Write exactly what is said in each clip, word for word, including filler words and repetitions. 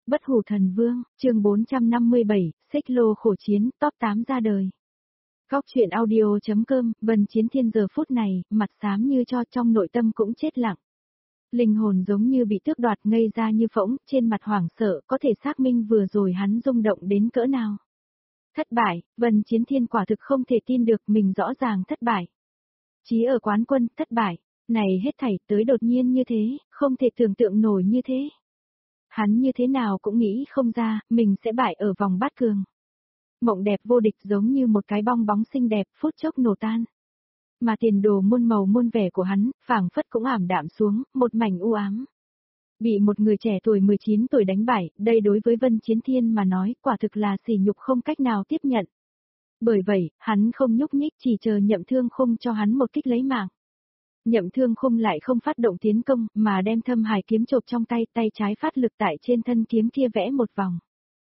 Bất hủ thần vương, chương bốn trăm năm mươi bảy, xích lô khổ chiến, top tám ra đời. Góc truyện audio.com, Vân Chiến Thiên giờ phút này, mặt xám như cho, trong nội tâm cũng chết lặng. Linh hồn giống như bị tước đoạt, ngây ra như phỗng, trên mặt hoảng sợ, có thể xác minh vừa rồi hắn rung động đến cỡ nào. Thất bại, Vân Chiến Thiên quả thực không thể tin được mình rõ ràng thất bại. Chí ở quán quân, thất bại, này hết thảy tới đột nhiên như thế, không thể tưởng tượng nổi như thế. Hắn như thế nào cũng nghĩ không ra, mình sẽ bại ở vòng bát cường. Mộng đẹp vô địch giống như một cái bong bóng xinh đẹp, phút chốc nổ tan. Mà tiền đồ muôn màu muôn vẻ của hắn, phảng phất cũng ảm đạm xuống, một mảnh u ám. Bị một người trẻ tuổi mười chín tuổi đánh bại, đây đối với Vân Chiến Thiên mà nói, quả thực là sỉ nhục không cách nào tiếp nhận. Bởi vậy, hắn không nhúc nhích, chỉ chờ Nhậm Thương Khung cho hắn một kích lấy mạng. Nhậm Thương Khung lại không phát động tiến công, mà đem Thâm Hải kiếm chộp trong tay, tay trái phát lực tại trên thân kiếm kia vẽ một vòng.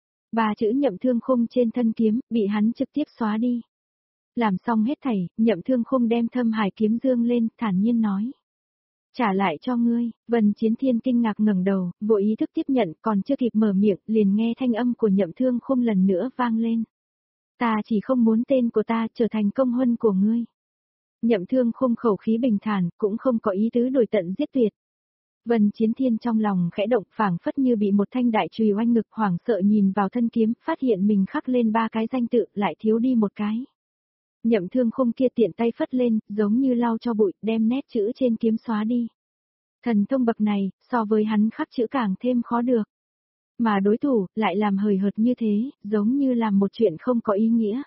Ba chữ Nhậm Thương Khung trên thân kiếm, bị hắn trực tiếp xóa đi. Làm xong hết thảy, Nhậm Thương Khung đem Thâm Hải kiếm dương lên, thản nhiên nói. Trả lại cho ngươi. Vân Chiến Thiên kinh ngạc ngẩng đầu, vội ý thức tiếp nhận, còn chưa kịp mở miệng, liền nghe thanh âm của Nhậm Thương Khung lần nữa vang lên. Ta chỉ không muốn tên của ta trở thành công huân của ngươi. Nhậm Thương Khung khẩu khí bình thản, cũng không có ý tứ đuổi tận giết tuyệt. Vân Chiến Thiên trong lòng khẽ động, phảng phất như bị một thanh đại chùy oanh ngực, hoảng sợ nhìn vào thân kiếm, phát hiện mình khắc lên ba cái danh tự, lại thiếu đi một cái. Nhậm Thương Khung kia tiện tay phất lên, giống như lau cho bụi, đem nét chữ trên kiếm xóa đi. Thần thông bậc này, so với hắn khắc chữ càng thêm khó được. Mà đối thủ, lại làm hời hợt như thế, giống như làm một chuyện không có ý nghĩa.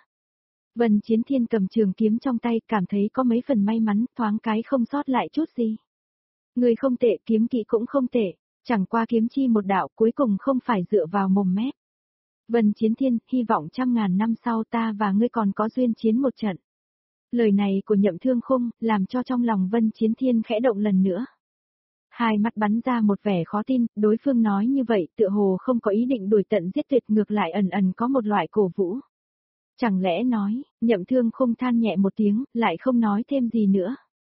Vân Chiến Thiên cầm trường kiếm trong tay, cảm thấy có mấy phần may mắn, thoáng cái không sót lại chút gì. Người không tệ, kiếm kỹ cũng không tệ, chẳng qua kiếm chi một đạo, cuối cùng không phải dựa vào mồm mép. Vân Chiến Thiên, hy vọng trăm ngàn năm sau ta và ngươi còn có duyên chiến một trận. Lời này của Nhậm Thương Khung, làm cho trong lòng Vân Chiến Thiên khẽ động lần nữa. Hai mắt bắn ra một vẻ khó tin, đối phương nói như vậy, tựa hồ không có ý định đuổi tận giết tuyệt, ngược lại ẩn ẩn có một loại cổ vũ. Chẳng lẽ nói, Nhậm Thương Khung than nhẹ một tiếng, lại không nói thêm gì nữa.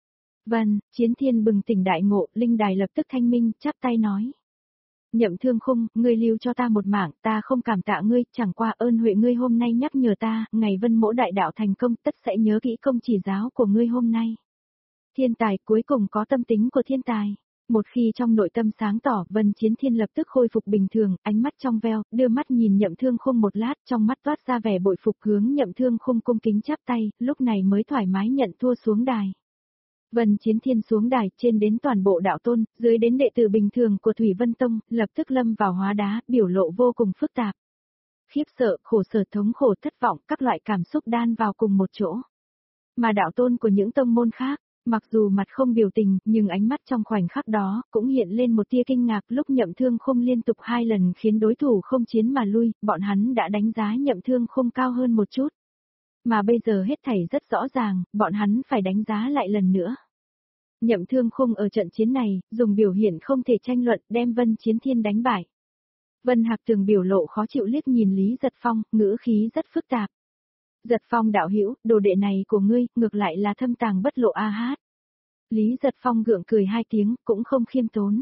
Vân, Chiến Thiên bừng tỉnh đại ngộ, linh đài lập tức thanh minh, chắp tay nói. Nhậm Thương Khung, ngươi lưu cho ta một mảng, ta không cảm tạ ngươi, chẳng qua ơn huệ ngươi hôm nay nhắc nhở ta, ngày Vân Mỗ đại đạo thành công, tất sẽ nhớ kỹ công chỉ giáo của ngươi hôm nay. Thiên tài cuối cùng có tâm tính của thiên tài. Một khi trong nội tâm sáng tỏ, Vân Chiến Thiên lập tức khôi phục bình thường, ánh mắt trong veo, đưa mắt nhìn Nhậm Thương Khung một lát, trong mắt toát ra vẻ bội phục, hướng Nhậm Thương Khung cung kính chắp tay, lúc này mới thoải mái nhận thua xuống đài. Vân Chiến Thiên xuống đài, trên đến toàn bộ đạo tôn, dưới đến đệ tử bình thường của Thủy Vân Tông, lập tức lâm vào hóa đá, biểu lộ vô cùng phức tạp. Khiếp sợ, khổ sở, thống khổ, thất vọng, các loại cảm xúc đan vào cùng một chỗ. Mà đạo tôn của những tông môn khác, mặc dù mặt không biểu tình, nhưng ánh mắt trong khoảnh khắc đó, cũng hiện lên một tia kinh ngạc lúc Nhậm Thương Khung liên tục hai lần khiến đối thủ không chiến mà lui, bọn hắn đã đánh giá Nhậm Thương Khung cao hơn một chút. Mà bây giờ hết thảy rất rõ ràng, bọn hắn phải đánh giá lại lần nữa. Nhậm Thương Khung ở trận chiến này, dùng biểu hiện không thể tranh luận, đem Vân Chiến Thiên đánh bại. Vân Hạc Tường biểu lộ khó chịu liếc nhìn Lý Giật Phong, ngữ khí rất phức tạp. Giật Phong đạo hữu, đồ đệ này của ngươi, ngược lại là thâm tàng bất lộ a hát. Lý Giật Phong gượng cười hai tiếng, cũng không khiêm tốn.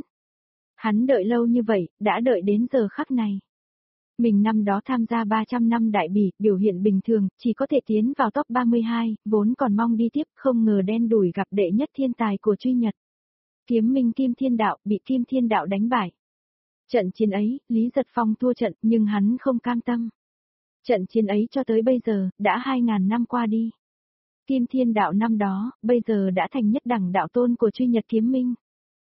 Hắn đợi lâu như vậy, đã đợi đến giờ khắc này. Mình năm đó tham gia ba trăm năm đại bỉ, biểu hiện bình thường, chỉ có thể tiến vào top ba mươi hai, vốn còn mong đi tiếp, không ngờ đen đủi gặp đệ nhất thiên tài của Truy Nhật. Kiếm Minh Kim Thiên Đạo, bị Kim Thiên Đạo đánh bại. Trận chiến ấy, Lý Giật Phong thua trận, nhưng hắn không cam tâm. Trận chiến ấy cho tới bây giờ, đã hai ngàn năm qua đi. Kim Thiên Đạo năm đó, bây giờ đã thành nhất đẳng đạo tôn của Truy Nhật Kiếm Minh.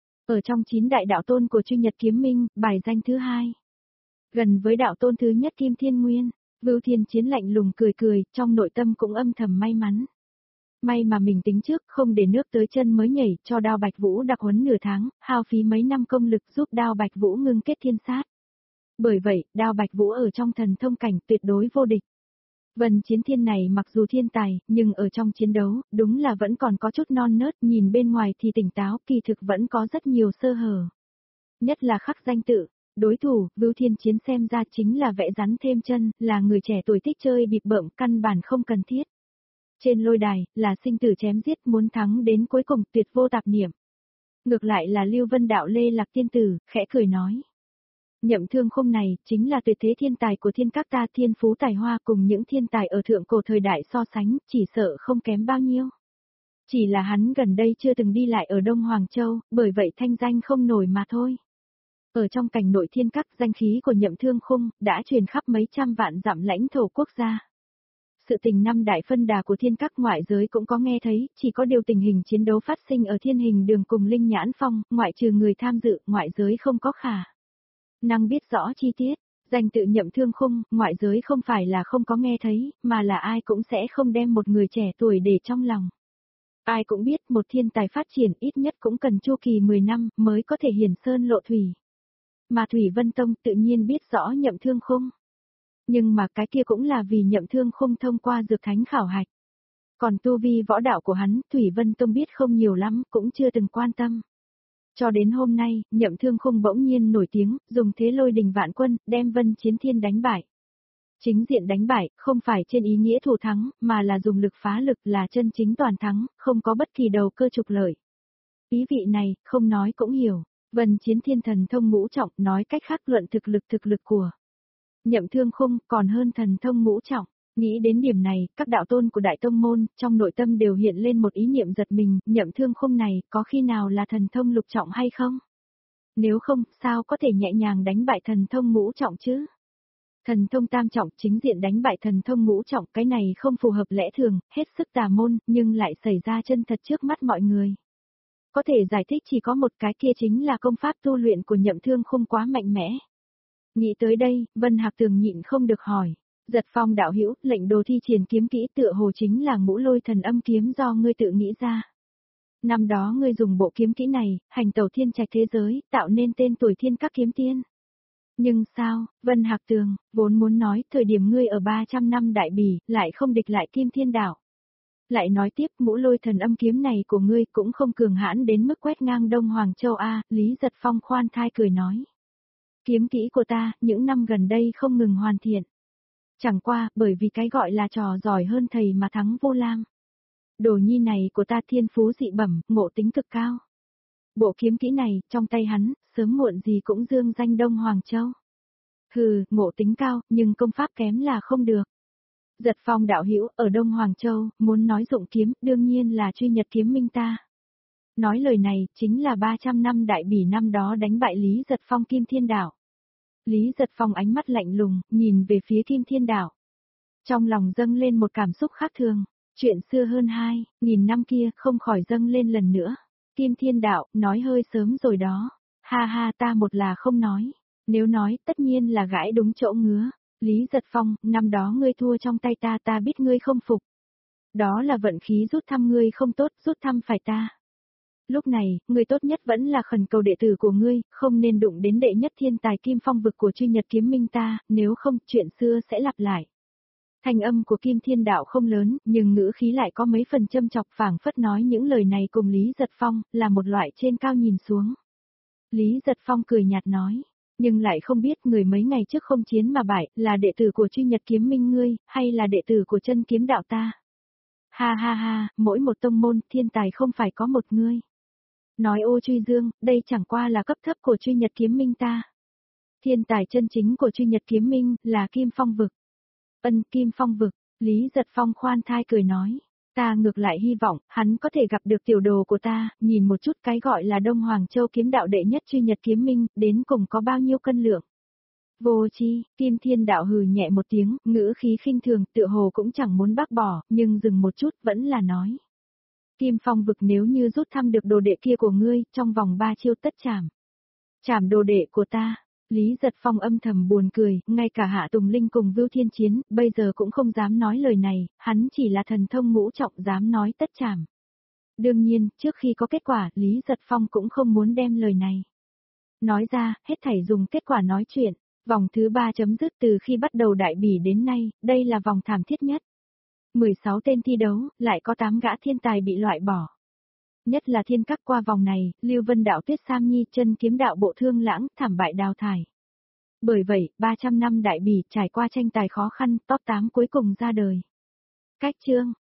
Ở trong chín đại đạo tôn của Truy Nhật Kiếm Minh, bài danh thứ hai. Gần với đạo tôn thứ nhất Kim Thiên Nguyên, Vưu Thiên Chiến lạnh lùng cười cười, trong nội tâm cũng âm thầm may mắn. May mà mình tính trước, không để nước tới chân mới nhảy, cho Đao Bạch Vũ đặc huấn nửa tháng, hao phí mấy năm công lực giúp Đao Bạch Vũ ngưng kết thiên sát. Bởi vậy, Đao Bạch Vũ ở trong thần thông cảnh tuyệt đối vô địch. Vân Chiến Thiên này mặc dù thiên tài, nhưng ở trong chiến đấu, đúng là vẫn còn có chút non nớt, nhìn bên ngoài thì tỉnh táo, kỳ thực vẫn có rất nhiều sơ hở. Nhất là khắc danh tự. Đối thủ, Vưu Thiên Chiến xem ra chính là vẽ rắn thêm chân, là người trẻ tuổi thích chơi bịp bợm, căn bản không cần thiết. Trên lôi đài, là sinh tử chém giết, muốn thắng đến cuối cùng, tuyệt vô tạp niệm. Ngược lại là Lưu Vân Đạo Lê Lạc Tiên Tử, khẽ cười nói. Nhậm Thương Khung này, chính là tuyệt thế thiên tài của thiên các ta, thiên phú tài hoa cùng những thiên tài ở thượng cổ thời đại so sánh, chỉ sợ không kém bao nhiêu. Chỉ là hắn gần đây chưa từng đi lại ở Đông Hoàng Châu, bởi vậy thanh danh không nổi mà thôi. Ở trong cảnh nội thiên các, danh khí của Nhậm Thương Khung, đã truyền khắp mấy trăm vạn dặm lãnh thổ quốc gia. Sự tình năm đại phân đà của thiên các ngoại giới cũng có nghe thấy, chỉ có điều tình hình chiến đấu phát sinh ở thiên hình đường cùng Linh Nhãn Phong, ngoại trừ người tham dự, ngoại giới không có khả năng biết rõ chi tiết. Danh tự Nhậm Thương Khung, ngoại giới không phải là không có nghe thấy, mà là ai cũng sẽ không đem một người trẻ tuổi để trong lòng. Ai cũng biết một thiên tài phát triển ít nhất cũng cần chu kỳ mười năm mới có thể hiển sơn lộ thủy. Mà Thủy Vân Tông tự nhiên biết rõ Nhậm Thương Khung. Nhưng mà cái kia cũng là vì Nhậm Thương Khung thông qua dược thánh khảo hạch. Còn tu vi võ đạo của hắn, Thủy Vân Tông biết không nhiều lắm, cũng chưa từng quan tâm. Cho đến hôm nay, Nhậm Thương Khung bỗng nhiên nổi tiếng, dùng thế lôi đình vạn quân, đem Vân Chiến Thiên đánh bại. Chính diện đánh bại, không phải trên ý nghĩa thủ thắng, mà là dùng lực phá lực, là chân chính toàn thắng, không có bất kỳ đầu cơ trục lợi. Ý vị này, không nói cũng hiểu. Vân Chiến Thiên thần thông ngũ trọng, nói cách khác luận thực lực thực lực của Nhậm Thương Khung còn hơn thần thông ngũ trọng. Nghĩ đến điểm này, các đạo tôn của Đại Tông Môn, trong nội tâm đều hiện lên một ý niệm giật mình, Nhậm Thương Khung này, có khi nào là thần thông lục trọng hay không? Nếu không, sao có thể nhẹ nhàng đánh bại thần thông ngũ trọng chứ? Thần thông tam trọng chính diện đánh bại thần thông ngũ trọng, cái này không phù hợp lẽ thường, hết sức tà môn, nhưng lại xảy ra chân thật trước mắt mọi người. Có thể giải thích chỉ có một cái, kia chính là công pháp tu luyện của Nhậm Thương Khung quá mạnh mẽ. Nghĩ tới đây, Vân Hạc Tường nhịn không được hỏi. Giật Phong đạo hữu, lệnh đồ thi triển kiếm kỹ tựa hồ chính là Ngũ Lôi Thần Âm kiếm do ngươi tự nghĩ ra. Năm đó ngươi dùng bộ kiếm kỹ này, hành tẩu thiên trạch thế giới, tạo nên tên tuổi Thiên Các Kiếm Tiên. Nhưng sao, Vân Hạc Tường, vốn muốn nói, thời điểm ngươi ở ba trăm năm đại bỉ, lại không địch lại Kim Thiên Đạo. Lại nói tiếp, Ngũ Lôi Thần Âm kiếm này của ngươi cũng không cường hãn đến mức quét ngang Đông Hoàng Châu A, Lý Giật Phong khoan thai cười nói. Kiếm kỹ của ta, những năm gần đây không ngừng hoàn thiện. Chẳng qua, bởi vì cái gọi là trò giỏi hơn thầy mà thắng vô lam. Đồ nhi này của ta thiên phú dị bẩm, ngộ tính cực cao. Bộ kiếm kỹ này, trong tay hắn, sớm muộn gì cũng dương danh Đông Hoàng Châu. Hừ, ngộ tính cao, nhưng công pháp kém là không được. Giật Phong đạo hữu ở Đông Hoàng Châu, muốn nói dụng kiếm, đương nhiên là truy nhật kiếm minh ta. Nói lời này, chính là ba trăm năm đại bỉ năm đó đánh bại Lý Giật Phong Kim Thiên Đạo. Lý Giật Phong ánh mắt lạnh lùng, nhìn về phía Kim Thiên Đạo. Trong lòng dâng lên một cảm xúc khác thường, chuyện xưa hơn hai, nghìn năm kia không khỏi dâng lên lần nữa. Kim Thiên Đạo, nói hơi sớm rồi đó. Ha ha, ta một là không nói. Nếu nói, tất nhiên là gãi đúng chỗ ngứa. Lý Giật Phong, năm đó ngươi thua trong tay ta, ta biết ngươi không phục. Đó là vận khí rút thăm ngươi không tốt, rút thăm phải ta. Lúc này, ngươi tốt nhất vẫn là khẩn cầu đệ tử của ngươi, không nên đụng đến đệ nhất thiên tài Kim Phong vực của truy nhật kiếm minh ta, nếu không, chuyện xưa sẽ lặp lại. Thanh âm của Kim Thiên Đạo không lớn, nhưng ngữ khí lại có mấy phần châm chọc, phảng phất nói những lời này cùng Lý Giật Phong, là một loại trên cao nhìn xuống. Lý Giật Phong cười nhạt nói, nhưng lại không biết người mấy ngày trước không chiến mà bại, là đệ tử của truy nhật kiếm minh ngươi, hay là đệ tử của chân kiếm đạo ta. Ha ha ha, mỗi một tông môn, thiên tài không phải có một ngươi. Nói ô truy dương, đây chẳng qua là cấp thấp của truy nhật kiếm minh ta. Thiên tài chân chính của truy nhật kiếm minh, là Kim Phong vực. Ân Kim Phong vực, Lý Giật Phong khoan thai cười nói. Ta ngược lại hy vọng, hắn có thể gặp được tiểu đồ của ta, nhìn một chút cái gọi là Đông Hoàng Châu kiếm đạo đệ nhất truy nhật kiếm minh, đến cùng có bao nhiêu cân lượng. Vô chi, Kim Thiên Đạo hừ nhẹ một tiếng, ngữ khí khinh thường, tựa hồ cũng chẳng muốn bác bỏ, nhưng dừng một chút vẫn là nói. Kim Phong vực nếu như rút thăm được đồ đệ kia của ngươi, trong vòng ba chiêu tất chảm. Chảm đồ đệ của ta. Lý Giật Phong âm thầm buồn cười, ngay cả Hạ Tùng Linh cùng Vưu Thiên Chiến, bây giờ cũng không dám nói lời này, hắn chỉ là thần thông ngũ trọng dám nói tất chảm. Đương nhiên, trước khi có kết quả, Lý Giật Phong cũng không muốn đem lời này nói ra, hết thảy dùng kết quả nói chuyện. Vòng thứ ba chấm dứt từ khi bắt đầu đại bỉ đến nay, đây là vòng thảm thiết nhất. mười sáu tên thi đấu, lại có tám gã thiên tài bị loại bỏ. Nhất là thiên các qua vòng này, Lưu Vân Đạo Tuyết Sam Nhi, chân kiếm đạo Bộ Thương Lãng, thảm bại đào thải. Bởi vậy, ba trăm năm đại bỉ trải qua tranh tài khó khăn, top tám cuối cùng ra đời. Cách chương